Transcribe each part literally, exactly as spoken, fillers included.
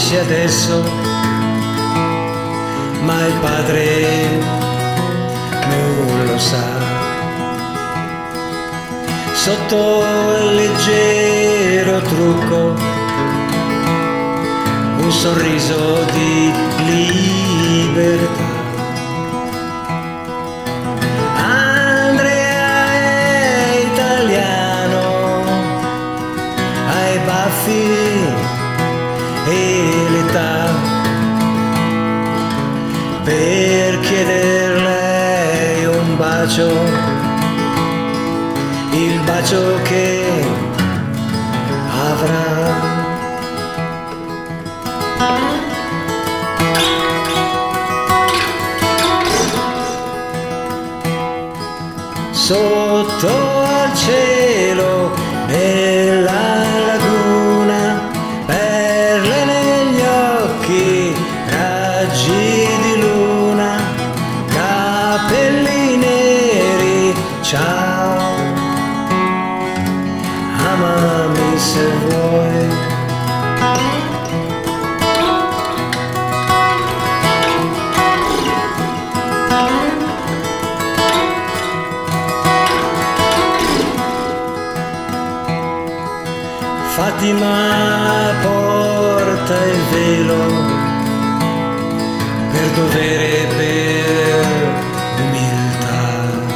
capisci adesso, ma il padre non lo sa. Sotto il leggero trucco un sorriso di libertà. Andrea è italiano, ha i baffi e l'età per chiederle un bacio, il bacio che avrà. Sotto al cielo della laguna, perle negli occhi, raggi di luna, capelli neri, ciao, amami se vuoi. Fatima porta il velo per dovere, per umiltà,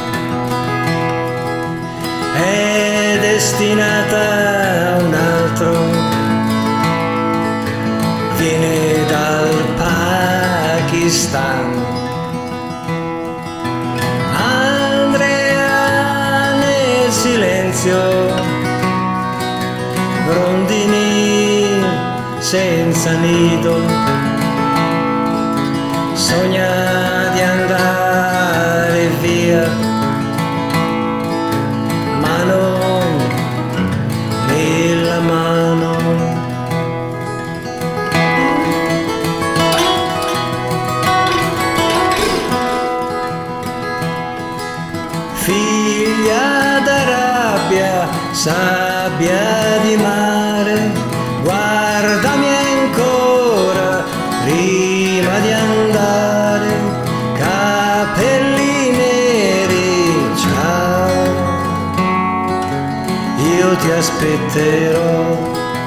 è destinata a un altro, viene dal Pakistan. Andrea nel silenzio, rondini senza nido, sogna di andare via, mano nella mano. Figlia d'Arabia, sabbia di mare, guardami ancora prima di andare, capelli neri, ciao, io ti aspetterò.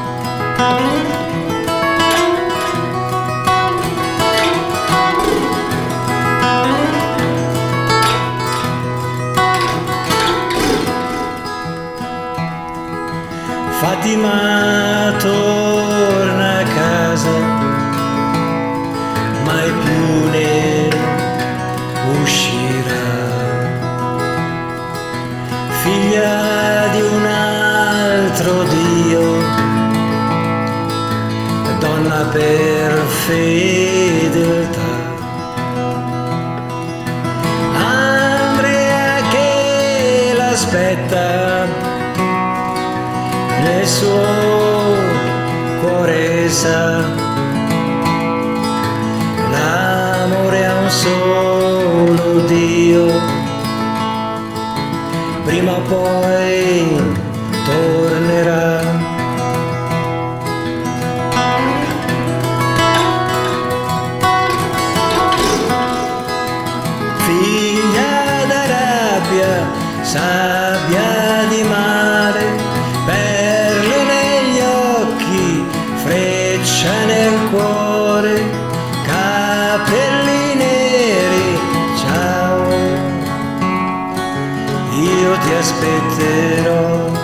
Fatima torna a casa, mai più ne uscirà. Figlia di un altro Dio, donna per fedeltà. Andrea che l'aspetta, nel suo cuore sa, l'amore ha un solo Dio, prima o poi tornerà. Figlia d'Arabia, sabbia di mare, perle negli occhi, freccia nel cuore, capelli neri, ciao, io ti aspetterò.